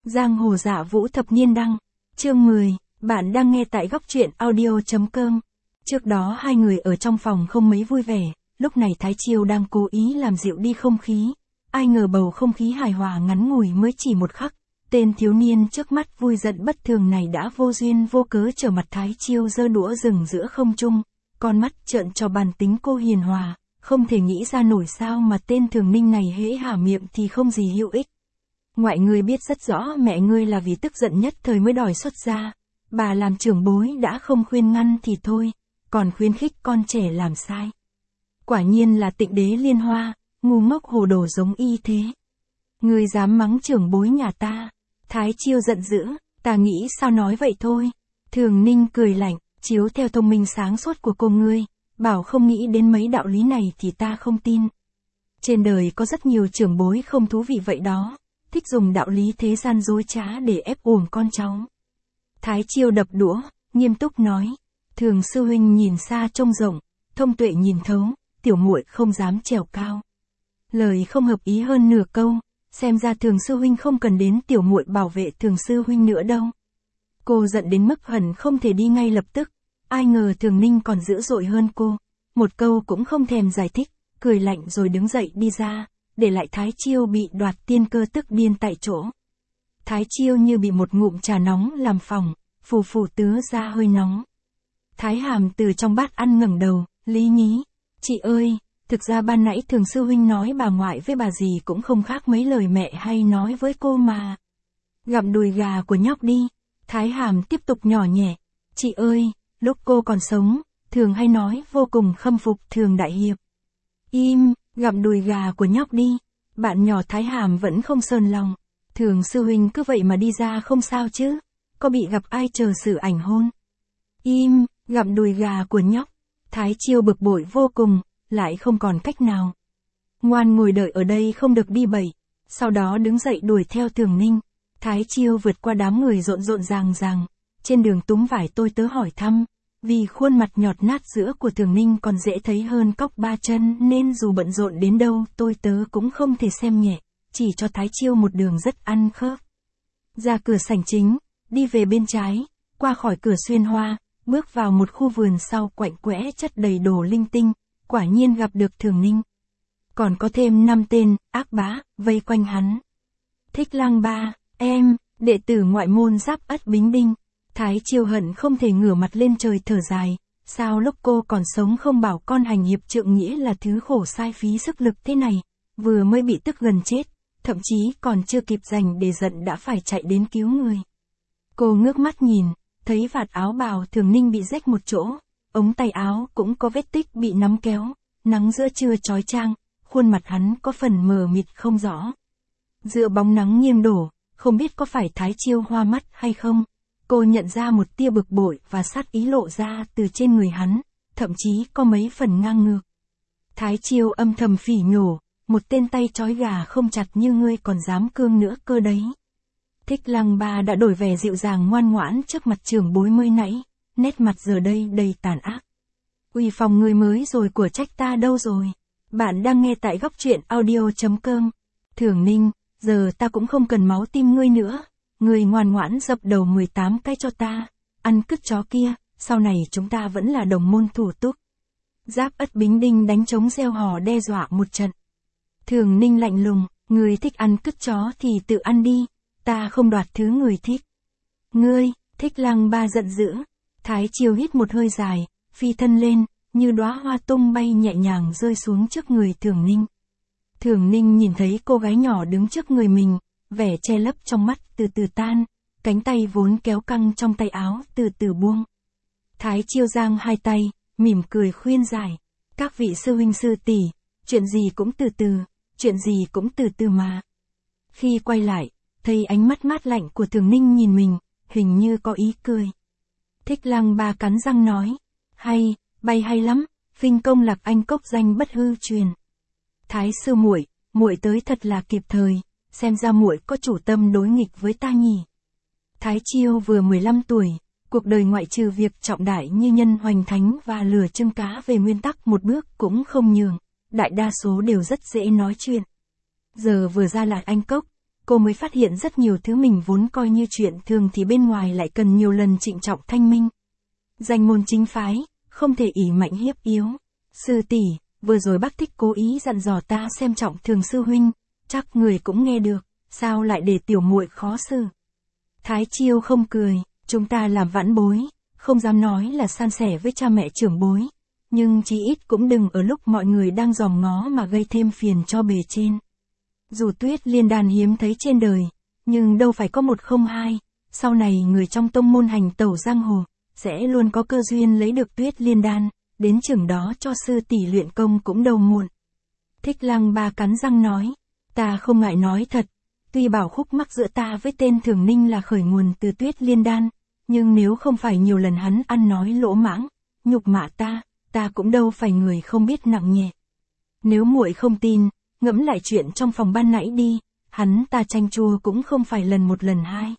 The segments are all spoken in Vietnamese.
Giang hồ dạ vũ thập niên đăng. Chương 10, bạn đang nghe tại góc truyện audio.com. Trước đó hai người ở trong phòng không mấy vui vẻ, lúc này Thái Chiêu đang cố ý làm dịu đi không khí. Ai ngờ bầu không khí hài hòa ngắn ngủi mới chỉ một khắc, tên thiếu niên trước mắt vui giận bất thường này đã vô duyên vô cớ trở mặt Thái Chiêu giơ đũa rừng giữa không trung, con mắt trợn cho bản tính cô hiền hòa, không thể nghĩ ra nổi sao mà tên Thường Ninh này hễ hả miệng thì không gì hữu ích. Ngoại ngươi biết rất rõ mẹ ngươi là vì tức giận nhất thời mới đòi xuất gia, bà làm trưởng bối đã không khuyên ngăn thì thôi, còn khuyến khích con trẻ làm sai. Quả nhiên là Tịnh Đế Liên Hoa, ngu ngốc hồ đồ giống y thế. Ngươi dám mắng trưởng bối nhà ta? Thái Chiêu giận dữ, ta nghĩ sao nói vậy thôi. Thường Ninh cười lạnh, chiếu theo thông minh sáng suốt của cô ngươi, bảo không nghĩ đến mấy đạo lý này thì ta không tin. Trên đời có rất nhiều trưởng bối không thú vị vậy đó, thích dùng đạo lý thế gian dối trá để ép uổng con cháu. Thái Chiêu đập đũa, nghiêm túc nói, Thường sư huynh nhìn xa trông rộng, thông tuệ nhìn thấu, tiểu muội không dám trèo cao. Lời không hợp ý hơn nửa câu, xem ra Thường sư huynh không cần đến tiểu muội bảo vệ Thường sư huynh nữa đâu. Cô giận đến mức hận không thể đi ngay lập tức, ai ngờ Thường Ninh còn dữ dội hơn cô, một câu cũng không thèm giải thích, cười lạnh rồi đứng dậy đi ra, để lại Thái Chiêu bị đoạt tiên cơ tức điên tại chỗ. Thái Chiêu như bị một ngụm trà nóng làm phỏng, phù phù tứa ra hơi nóng. Thái Hàm từ trong bát ăn ngẩng đầu, lý nhí, chị ơi, thực ra ban nãy Thường sư huynh nói bà ngoại với bà dì cũng không khác mấy lời mẹ hay nói với cô mà. Gặm đùi gà của nhóc đi. Thái Hàm tiếp tục nhỏ nhẹ, chị ơi, lúc cô còn sống, Thường hay nói vô cùng khâm phục Thường đại hiệp. Im, gặm đùi gà của nhóc đi. Bạn nhỏ Thái Hàm vẫn không sờn lòng. Thường sư huynh cứ vậy mà đi ra không sao chứ, có bị gặp ai chờ xử ảnh hôn. Im, gặm đùi gà của nhóc. Thái Chiêu bực bội vô cùng, lại không còn cách nào. Ngoan ngồi đợi ở đây không được đi bậy, sau đó đứng dậy đuổi theo Thường Ninh. Thái Chiêu vượt qua đám người rộn rộn ràng ràng, trên đường túm vải tôi tớ hỏi thăm, vì khuôn mặt nhọt nát giữa của Thường Ninh còn dễ thấy hơn cóc ba chân nên dù bận rộn đến đâu tôi tớ cũng không thể xem nhẹ, chỉ cho Thái Chiêu một đường rất ăn khớp. Ra cửa sảnh chính, đi về bên trái, qua khỏi cửa xuyên hoa, bước vào một khu vườn sau quạnh quẽ chất đầy đồ linh tinh, quả nhiên gặp được Thường Ninh. Còn có thêm 5 tên, ác bá, vây quanh hắn. Thích Lang Ba, em, đệ tử ngoại môn Giáp Ất Bính Đinh. Thái Chiêu hận không thể ngửa mặt lên trời thở dài, sao lúc cô còn sống không bảo con hành hiệp trượng nghĩa là thứ khổ sai phí sức lực thế này, vừa mới bị tức gần chết, thậm chí còn chưa kịp dành để giận đã phải chạy đến cứu người. Cô ngước mắt nhìn, thấy vạt áo bào Thường Ninh bị rách một chỗ, ống tay áo cũng có vết tích bị nắm kéo, nắng giữa trưa chói chang, khuôn mặt hắn có phần mờ mịt không rõ. Giữa bóng nắng nghiêng đổ, không biết có phải Thái Chiêu hoa mắt hay không, cô nhận ra một tia bực bội và sát ý lộ ra từ trên người hắn, thậm chí có mấy phần ngang ngược. Thái Chiêu âm thầm phỉ nhổ, một tên tay trói gà không chặt như ngươi còn dám cương nữa cơ đấy. Thích Lang Ba đã đổi vẻ dịu dàng ngoan ngoãn trước mặt trưởng bối mới nãy, nét mặt giờ đây đầy tàn ác. Uy phong người mới rồi của trách ta đâu rồi? Bạn đang nghe tại góc truyện audio.com. Thường Ninh, giờ ta cũng không cần máu tim ngươi nữa, ngươi ngoan ngoãn dập đầu 18 cái cho ta, ăn cứt chó kia, sau này chúng ta vẫn là đồng môn thủ túc. Giáp Ất Bính Đinh đánh trống reo hò đe dọa một trận. Thường Ninh lạnh lùng, ngươi thích ăn cứt chó thì tự ăn đi, ta không đoạt thứ người thích. Ngươi, Thích Lang Ba giận dữ. Thái Chiêu hít một hơi dài, phi thân lên, như đóa hoa tung bay nhẹ nhàng rơi xuống trước người Thường Ninh. Thường Ninh nhìn thấy cô gái nhỏ đứng trước người mình, vẻ che lấp trong mắt từ từ tan, cánh tay vốn kéo căng trong tay áo từ từ buông. Thái Chiêu giang hai tay, mỉm cười khuyên giải, các vị sư huynh sư tỷ, chuyện gì cũng từ từ, chuyện gì cũng từ từ mà. Khi quay lại, thấy ánh mắt mát lạnh của Thường Ninh nhìn mình, hình như có ý cười. Thích Lang Ba cắn răng nói, hay, bay hay lắm, khinh công Lạc Anh cốc danh bất hư truyền. Thái sư muội, muội tới thật là kịp thời, xem ra muội có chủ tâm đối nghịch với ta nhỉ. Thái Chiêu vừa 15 tuổi, cuộc đời ngoại trừ việc trọng đại như nhân hoành thánh và lừa trưng cá về nguyên tắc một bước cũng không nhường, đại đa số đều rất dễ nói chuyện. Giờ vừa ra Lạc Anh cốc, cô mới phát hiện rất nhiều thứ mình vốn coi như chuyện thường thì bên ngoài lại cần nhiều lần trịnh trọng thanh minh. Danh môn chính phái, không thể ỷ mạnh hiếp yếu. Sư tỷ, vừa rồi bác Thích cố ý dặn dò ta xem trọng Thường sư huynh, chắc người cũng nghe được, sao lại để tiểu muội khó xử. Thái Chiêu không cười, chúng ta làm vãn bối, không dám nói là san sẻ với cha mẹ trưởng bối, nhưng chí ít cũng đừng ở lúc mọi người đang dòm ngó mà gây thêm phiền cho bề trên. Dù Tuyết Liên đan hiếm thấy trên đời, nhưng đâu phải có một không hai, sau này người trong tông môn hành tẩu giang hồ, sẽ luôn có cơ duyên lấy được Tuyết Liên đan, đến chừng đó cho sư tỷ luyện công cũng đâu muộn. Thích Lăng Ba cắn răng nói, ta không ngại nói thật, tuy bảo khúc mắc giữa ta với tên Thường Ninh là khởi nguồn từ Tuyết Liên đan, nhưng nếu không phải nhiều lần hắn ăn nói lỗ mãng, nhục mạ ta cũng đâu phải người không biết nặng nhẹ. Nếu muội không tin, ngẫm lại chuyện trong phòng ban nãy đi, hắn ta chanh chua cũng không phải lần một lần hai.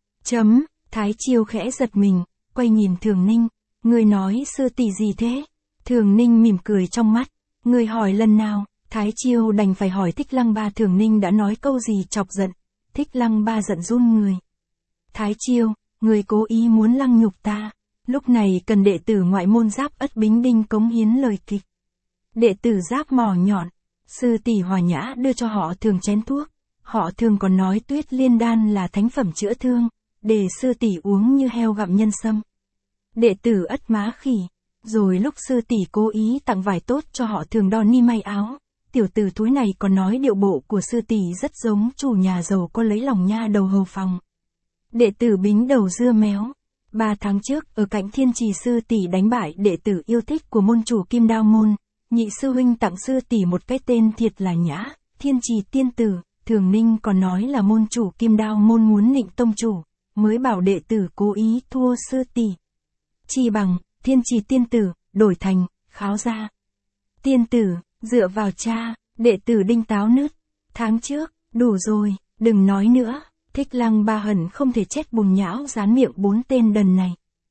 Thái Chiêu khẽ giật mình, quay nhìn Thường Ninh, người nói sư tỷ gì thế? Thường Ninh mỉm cười trong mắt, người hỏi lần nào? Thái Chiêu đành phải hỏi Thích Lăng Ba Thường Ninh đã nói câu gì chọc giận. Thích Lăng Ba giận run người. Thái Chiêu, người cố ý muốn lăng nhục ta. Lúc này cần đệ tử ngoại môn Giáp Ất Bính Đinh cống hiến lời kịch. Đệ tử Giáp mỏ nhọn, sư tỷ Hòa Nhã đưa cho họ Thường chén thuốc. Họ Thường còn nói Tuyết Liên đan là thánh phẩm chữa thương, để sư tỷ uống như heo gặm nhân sâm. Đệ tử Ất Má Khỉ, rồi lúc sư tỷ cố ý tặng vải tốt cho họ Thường đo ni may áo. Tiểu tử thúi này còn nói điệu bộ của sư tỷ rất giống chủ nhà giàu có lấy lòng nha đầu hầu phòng. Đệ tử Bính Đầu Dưa Méo, 3 tháng trước ở cạnh Thiên Trì sư tỷ đánh bại đệ tử yêu thích của môn chủ Kim Đao môn, nhị sư huynh tặng sư tỷ một cái tên thiệt là nhã, Thiên Trì tiên tử. Thường Ninh còn nói là môn chủ Kim Đao môn muốn nịnh tông chủ, mới bảo đệ tử cố ý thua sư tỷ. Chi bằng, Thiên Trì tiên tử, đổi thành, Kháo Gia tiên tử. Dựa vào cha, đệ tử Đinh táo nứt. Tháng trước, đủ rồi, đừng nói nữa. Thích Lăng Ba hận không thể chết bùn nhão dán miệng 4 tên đần này.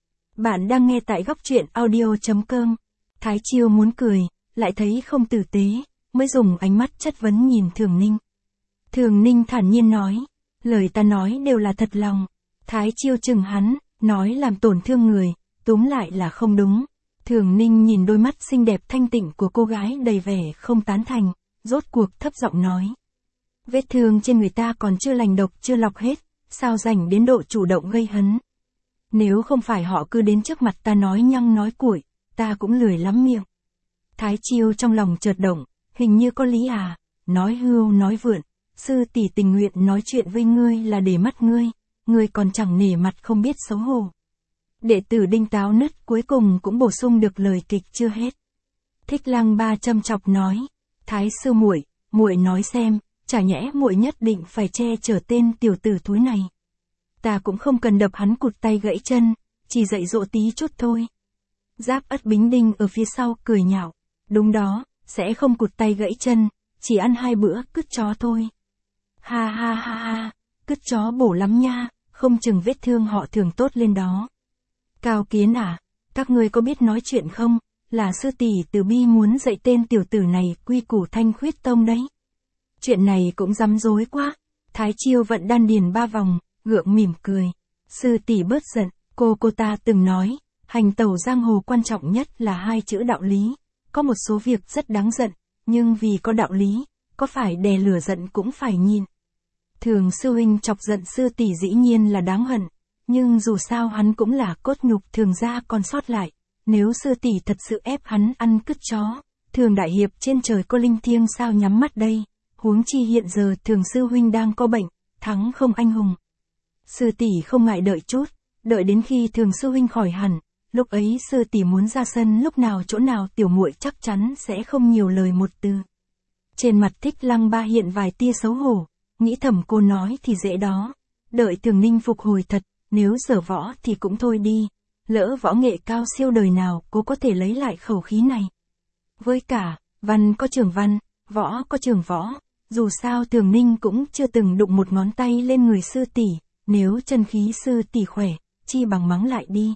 Bạn đang nghe tại góc truyện audio.com. Thái Chiêu muốn cười, lại thấy không tử tế, mới dùng ánh mắt chất vấn nhìn Thường Ninh. Thường Ninh thản nhiên nói, lời ta nói đều là thật lòng. Thái Chiêu chừng hắn, nói làm tổn thương người, túm lại là không đúng. Thường Ninh nhìn đôi mắt xinh đẹp thanh tịnh của cô gái đầy vẻ không tán thành, rốt cuộc thấp giọng nói. Vết thương trên người ta còn chưa lành độc chưa lọc hết, sao rảnh đến độ chủ động gây hấn. Nếu không phải họ cứ đến trước mặt ta nói nhăng nói cuội, ta cũng lười lắm miệng. Thái Chiêu trong lòng chợt động, hình như có lý à, nói hưu nói vượn, sư tỷ tình nguyện nói chuyện với ngươi là để mắt ngươi còn chẳng nể mặt không biết xấu hổ. Đệ tử Đinh táo nứt cuối cùng cũng bổ sung được lời kịch chưa hết. Thích Lăng Ba châm chọc nói, Thái sư muội nói xem, chả nhẽ muội nhất định phải che chở tên tiểu tử thúi này. Ta cũng không cần đập hắn cụt tay gãy chân, chỉ dạy dỗ tí chút thôi. Giáp Ất Bính Đinh ở phía sau cười nhạo, đúng đó, sẽ không cụt tay gãy chân, chỉ ăn 2 bữa cứt chó thôi. Ha ha ha ha, cứt chó bổ lắm nha, không chừng vết thương họ Thường tốt lên đó. Cao Kiến à, các ngươi có biết nói chuyện không, là sư tỷ Từ Bi muốn dạy tên tiểu tử này quy củ Thanh Khuyết Tông đấy. Chuyện này cũng rắm rối quá. Thái Chiêu vận đan điền 3 vòng, gượng mỉm cười. Sư tỷ bớt giận, cô ta từng nói, hành tẩu giang hồ quan trọng nhất là 2 chữ đạo lý. Có một số việc rất đáng giận, nhưng vì có đạo lý, có phải đè lửa giận cũng phải nhịn. Thường sư huynh chọc giận sư tỷ dĩ nhiên là đáng hận, nhưng dù sao hắn cũng là cốt nhục Thường gia còn sót lại. Nếu sư tỷ thật sự ép hắn ăn cứt chó, Thường đại hiệp trên trời có linh thiêng sao nhắm mắt đây. Huống chi hiện giờ Thường sư huynh đang có bệnh, thắng không anh hùng. Sư tỷ không ngại đợi chút, đợi đến khi Thường sư huynh khỏi hẳn, lúc ấy sư tỷ muốn ra sân lúc nào chỗ nào tiểu muội chắc chắn sẽ không nhiều lời một từ. Trên mặt Thích Lăng Ba hiện vài tia xấu hổ, nghĩ thầm cô nói thì dễ đó, đợi Thường Ninh phục hồi thật, nếu giở võ thì cũng thôi đi, lỡ võ nghệ cao siêu đời nào cô có thể lấy lại khẩu khí này. Với cả, văn có trường văn, võ có trường võ. Dù sao Thường Ninh cũng chưa từng đụng một ngón tay lên người sư tỷ, nếu chân khí sư tỷ khỏe, chi bằng mắng lại đi.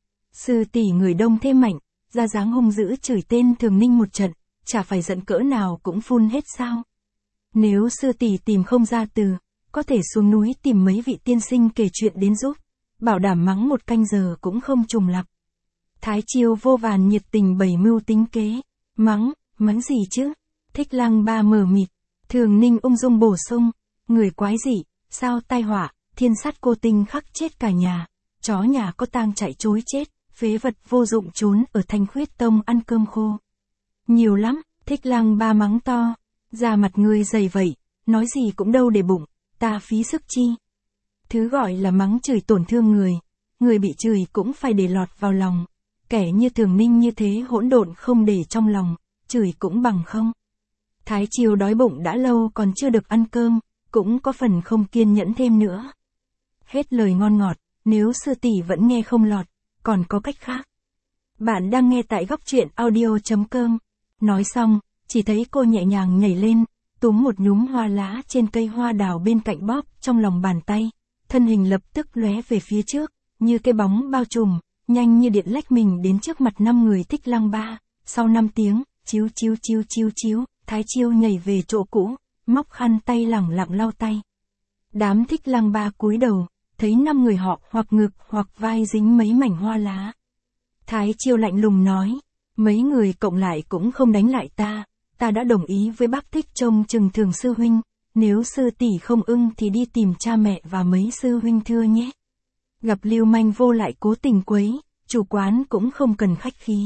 Sư tỷ người đông thế mạnh, ra dáng hung dữ chửi tên Thường Ninh một trận, chả phải giận cỡ nào cũng phun hết sao. Nếu sư tỷ tìm không ra từ, có thể xuống núi tìm mấy vị tiên sinh kể chuyện đến giúp, bảo đảm mắng 1 canh giờ cũng không trùng lặp. Thái Chiêu vô vàn nhiệt tình bày mưu tính kế, mắng gì chứ? Thích Lăng Ba mờ mịt, Thường Ninh ung dung bổ sung, người quái dị, sao tai họa, thiên sát cô tinh khắc chết cả nhà, chó nhà có tang chạy chối chết, phế vật vô dụng trốn ở Thanh Khuyết Tông ăn cơm khô. Nhiều lắm, Thích Lăng Ba mắng to, da mặt ngươi dày vậy, nói gì cũng đâu để bụng, ta phí sức chi. Thứ gọi là mắng chửi tổn thương người bị chửi cũng phải để lọt vào lòng, kẻ như Thường Ninh như thế hỗn độn không để trong lòng, chửi cũng bằng không. Thái Chiêu đói bụng đã lâu còn chưa được ăn cơm, cũng có phần không kiên nhẫn thêm nữa. Hết lời ngon ngọt, nếu sư tỷ vẫn nghe không lọt, còn có cách khác. Bạn đang nghe tại góc truyện audio.com. Nói xong, chỉ thấy cô nhẹ nhàng nhảy lên, túm một nhúm hoa lá trên cây hoa đào bên cạnh bóp trong lòng bàn tay, thân hình lập tức lóe về phía trước, như cái bóng bao trùm, nhanh như điện lách mình đến trước mặt 5 người Thích Lăng Ba. Sau 5 tiếng, chiếu, Thái Chiêu nhảy về chỗ cũ, móc khăn tay lẳng lặng lau tay. Đám Thích Lăng Ba cúi đầu, thấy 5 người họ hoặc ngực hoặc vai dính mấy mảnh hoa lá. Thái Chiêu lạnh lùng nói, mấy người cộng lại cũng không đánh lại ta đã đồng ý với bác Thích trông chừng Thường sư huynh, nếu sư tỷ không ưng thì đi tìm cha mẹ và mấy sư huynh thưa nhé. Gặp lưu manh vô lại cố tình quấy, chủ quán cũng không cần khách khí.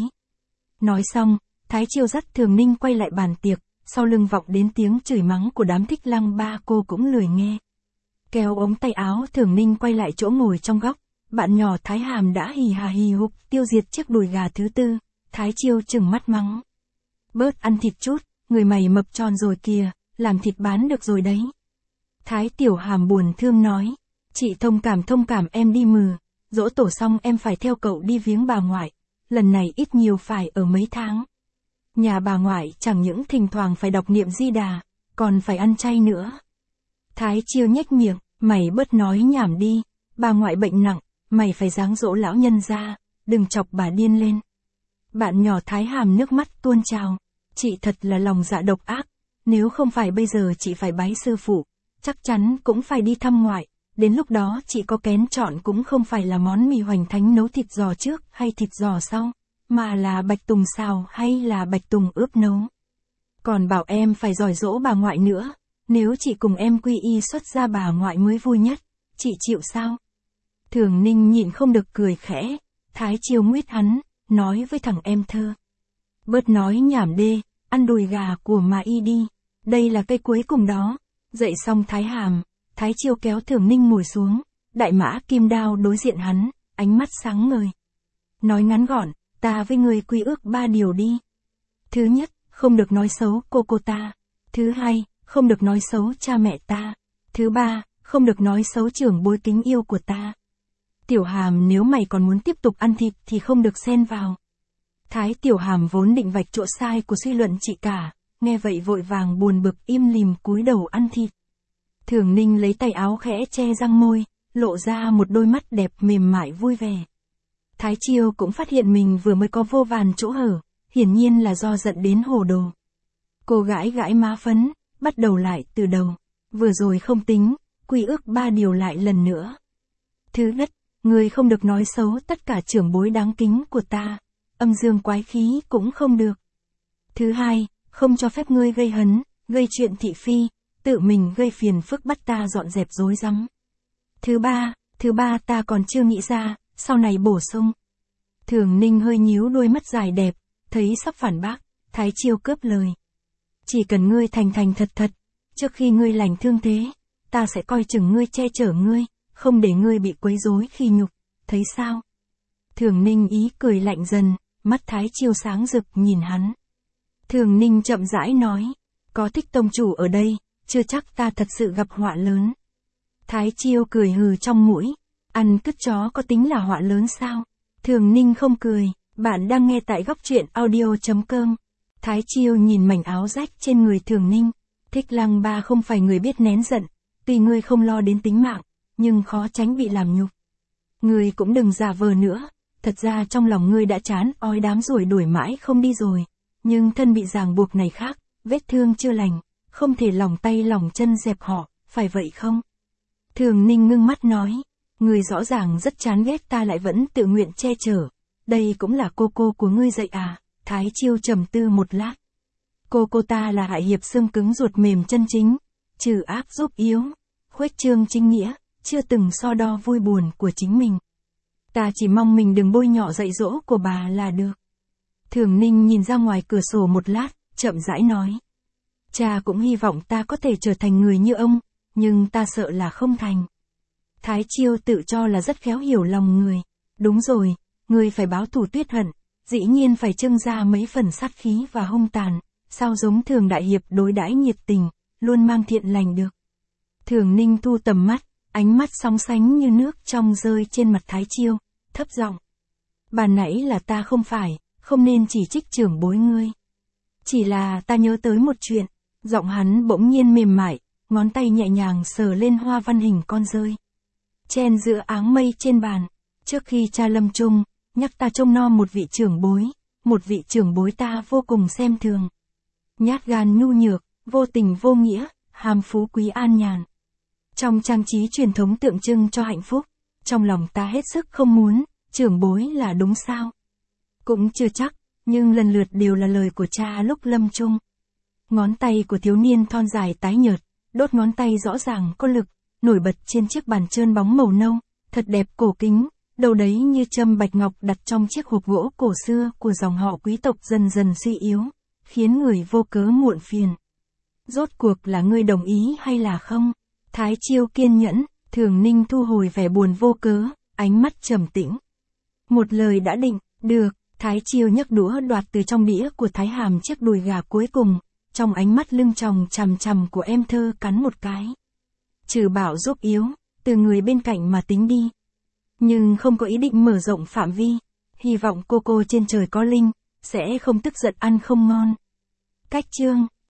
Nói xong, Thái Chiêu dắt Thường Ninh quay lại bàn tiệc, sau lưng vọng đến tiếng chửi mắng của đám Thích Lăng Ba cô cũng lười nghe. Kéo ống tay áo Thường Ninh quay lại chỗ ngồi trong góc, bạn nhỏ Thái Hàm đã hì hà hì hục tiêu diệt chiếc đùi gà thứ 4, Thái Chiêu trừng mắt mắng. Bớt ăn thịt chút, người mày mập tròn rồi kìa, làm thịt bán được rồi đấy. Thái Tiểu Hàm buồn thương nói, chị thông cảm em đi mừ, giỗ tổ xong em phải theo cậu đi viếng bà ngoại, lần này ít nhiều phải ở mấy tháng. Nhà bà ngoại chẳng những thỉnh thoảng phải đọc niệm Di Đà, còn phải ăn chay nữa. Thái Chiêu nhếch miệng, mày bớt nói nhảm đi, bà ngoại bệnh nặng, mày phải dáng dỗ lão nhân ra, đừng chọc bà điên lên. Bạn nhỏ Thái Hàm nước mắt tuôn trào, chị thật là lòng dạ độc ác, nếu không phải bây giờ chị phải bái sư phụ, chắc chắn cũng phải đi thăm ngoại, đến lúc đó chị có kén chọn cũng không phải là món mì hoành thánh nấu thịt giò trước hay thịt giò sau, mà là bạch tùng xào hay là bạch tùng ướp nấu. Còn bảo em phải giỏi dỗ bà ngoại nữa, nếu chị cùng em quy y xuất gia bà ngoại mới vui nhất, chị chịu sao? Thường Ninh nhịn không được cười khẽ, Thái Chiêu nguyết hắn, nói với thằng em thơ. Bớt nói nhảm đê, ăn đùi gà của mà y đi, đây là cây cuối cùng đó. Dậy xong Thái Chiêu kéo Thường Ninh ngồi xuống, đại mã kim đao đối diện hắn, ánh mắt sáng ngời. Nói ngắn gọn, ta với người quy ước 3 điều đi. Thứ nhất, không được nói xấu cô ta. Thứ hai, không được nói xấu cha mẹ ta. Thứ ba, không được nói xấu trưởng bối kính yêu của ta. Tiểu Hàm nếu mày còn muốn tiếp tục ăn thịt thì không được xen vào. Thái Tiểu Hàm vốn định vạch chỗ sai của suy luận chị cả, nghe vậy vội vàng buồn bực im lìm cúi đầu ăn thịt. Thường Ninh lấy tay áo khẽ che răng môi, lộ ra một đôi mắt đẹp mềm mại vui vẻ. Thái Chiêu cũng phát hiện mình vừa mới có vô vàn chỗ hở, hiển nhiên là do giận đến hồ đồ. Cô gãi gãi má phấn, bắt đầu lại từ đầu. Vừa rồi không tính, quy ước 3 điều lại lần nữa. Thứ nhất, người không được nói xấu tất cả trưởng bối đáng kính của ta, âm dương quái khí cũng không được. Thứ hai, không cho phép ngươi gây hấn, gây chuyện thị phi, tự mình gây phiền phức bắt ta dọn dẹp rối rắm. Thứ ba ta còn chưa nghĩ ra, sau này bổ sung. Thường Ninh hơi nhíu đôi mắt dài đẹp, thấy sắp phản bác, Thái Chiêu cướp lời. Chỉ cần ngươi thành thật, trước khi ngươi lành thương thế, ta sẽ coi chừng ngươi che chở ngươi, không để ngươi bị quấy rối khi nhục, thấy sao? Thường Ninh ý cười lạnh dần, mắt Thái Chiêu sáng rực nhìn hắn. Thường Ninh chậm rãi nói, có Thích tông chủ ở đây, chưa chắc ta thật sự gặp họa lớn. Thái Chiêu cười hừ trong mũi, ăn cứt chó có tính là họa lớn sao? Thường Ninh không cười, bạn đang nghe tại góc truyện audio.com. Thái Chiêu nhìn mảnh áo rách trên người Thường Ninh, Thích Lăng Ba không phải người biết nén giận, tuy ngươi không lo đến tính mạng, nhưng khó tránh bị làm nhục. Ngươi cũng đừng giả vờ nữa, thật ra trong lòng ngươi đã chán ói đám ruồi đuổi mãi không đi rồi, nhưng thân bị ràng buộc này khác, vết thương chưa lành, không thể lòng tay lòng chân dẹp họ, phải vậy không? Thường Ninh ngưng mắt nói, ngươi rõ ràng rất chán ghét ta lại vẫn tự nguyện che chở. Đây cũng là cô của ngươi dạy à? Thái Chiêu trầm tư một lát. Cô ta là hại hiệp xương cứng ruột mềm chân chính, trừ ác giúp yếu, khuếch trương chính nghĩa, chưa từng so đo vui buồn của chính mình. Ta chỉ mong mình đừng bôi nhọ dạy dỗ của bà là được. Thường Ninh nhìn ra ngoài cửa sổ một lát, chậm rãi nói. Cha cũng hy vọng ta có thể trở thành người như ông, nhưng ta sợ là không thành. Thái Chiêu tự cho là rất khéo hiểu lòng người. Đúng rồi, ngươi phải báo thù tuyết hận, dĩ nhiên phải trưng ra mấy phần sát khí và hung tàn, sao giống Thường đại hiệp đối đãi nhiệt tình, luôn mang thiện lành được. Thường Ninh thu tầm mắt, ánh mắt sóng sánh như nước trong rơi trên mặt Thái Chiêu, thấp giọng. Ban nãy là ta không nên chỉ trích trưởng bối ngươi. Chỉ là ta nhớ tới một chuyện, giọng hắn bỗng nhiên mềm mại, ngón tay nhẹ nhàng sờ lên hoa văn hình con dơi. Chen giữa áng mây trên bàn, trước khi cha lâm chung, nhắc ta trông nom một vị trưởng bối ta vô cùng xem thường. Nhát gan nhu nhược, vô tình vô nghĩa, ham phú quý an nhàn. Trong trang trí truyền thống tượng trưng cho hạnh phúc, trong lòng ta hết sức không muốn, trưởng bối là đúng sao? Cũng chưa chắc, nhưng lần lượt đều là lời của cha lúc lâm chung. Ngón tay của thiếu niên thon dài tái nhợt, đốt ngón tay rõ ràng có lực, nổi bật trên chiếc bàn trơn bóng màu nâu, thật đẹp cổ kính, đầu đấy như châm bạch ngọc đặt trong chiếc hộp gỗ cổ xưa của dòng họ quý tộc dần dần suy yếu, khiến người vô cớ muộn phiền. Rốt cuộc là ngươi đồng ý hay là không? Thái Chiêu kiên nhẫn, Thường Ninh thu hồi vẻ buồn vô cớ, ánh mắt trầm tĩnh. Một lời đã định, được, Thái Chiêu nhấc đũa đoạt từ trong đĩa của Thái Hàm chiếc đùi gà cuối cùng, trong ánh mắt lưng tròng chằm chằm của em thơ cắn một cái. Trừ bảo giúp yếu, từ người bên cạnh mà tính đi. Nhưng không có ý định mở rộng phạm vi, hy vọng cô trên trời có linh, sẽ không tức giận ăn không ngon. Cách chương